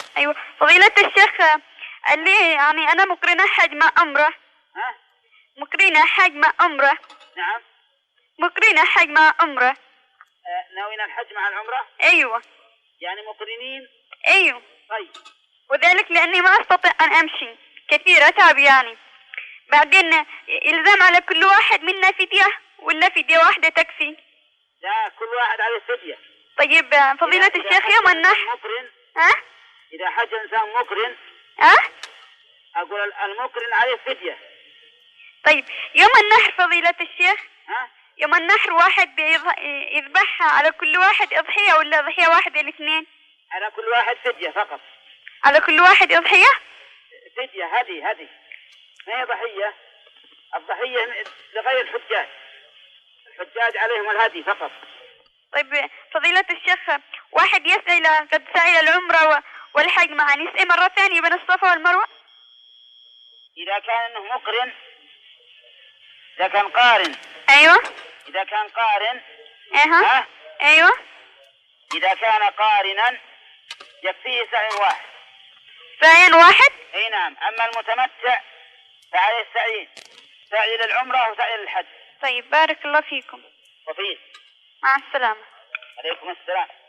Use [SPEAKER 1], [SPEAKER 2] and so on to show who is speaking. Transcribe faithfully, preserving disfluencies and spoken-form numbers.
[SPEAKER 1] أيوة فضيلة الشيخ، قال لي يعني أنا مقرنة حج مع عمرة.
[SPEAKER 2] ها؟
[SPEAKER 1] مقرنة حج مع عمرة.
[SPEAKER 2] نعم.
[SPEAKER 1] مقرنة حج مع عمرة.
[SPEAKER 2] آه ناويين الحج مع العمرة؟
[SPEAKER 1] أيوة.
[SPEAKER 2] يعني مقرنين؟
[SPEAKER 1] أيوة.
[SPEAKER 2] طيب.
[SPEAKER 1] وذلك لأني ما أستطيع أن أمشي كثير، أتعب يعني. بعدين إلزام على كل واحد منا فدية ولا فدية واحدة تكفي؟
[SPEAKER 2] لا، كل واحد عليه فدية.
[SPEAKER 1] طيب فضيلة
[SPEAKER 2] إذا
[SPEAKER 1] الشيخ
[SPEAKER 2] إذا
[SPEAKER 1] يوم النحر
[SPEAKER 2] مقرن.
[SPEAKER 1] ها؟
[SPEAKER 2] إذا حج إنسان مقرن.
[SPEAKER 1] ها؟
[SPEAKER 2] أقول المقرن عليه فدية.
[SPEAKER 1] طيب يوم النحر فضيلة الشيخ،
[SPEAKER 2] ها؟
[SPEAKER 1] يوم النحر واحد يذبحها على كل واحد أضحية ولا أضحية واحدة الاثنين؟
[SPEAKER 2] على كل واحد فدية فقط.
[SPEAKER 1] على كل واحد أضحية؟
[SPEAKER 2] فدية، هدي هدي، ما هي ضحية. الضحية لغير الحجاج، الحجاج عليهم الهدي فقط.
[SPEAKER 1] طيب فضيلة الشيخ، واحد يسعى قد سعي العمرة والحج معا، يسعى مرة ثانية بين الصفا والمروة؟
[SPEAKER 2] إذا كان إنه مقرن، إذا كان قارن.
[SPEAKER 1] أيوة.
[SPEAKER 2] إذا كان قارن.
[SPEAKER 1] أيوة.
[SPEAKER 2] ها؟
[SPEAKER 1] أيوة.
[SPEAKER 2] إذا كان قارنا يكفيه سعي واحد.
[SPEAKER 1] سعي واحد؟
[SPEAKER 2] أي نعم. أما المتمتع فعليه السعيين، سعي للعمرة وسعي للحج.
[SPEAKER 1] طيب بارك الله فيكم.
[SPEAKER 2] وفيه.
[SPEAKER 1] مع السلامة.
[SPEAKER 2] عليكم السلام.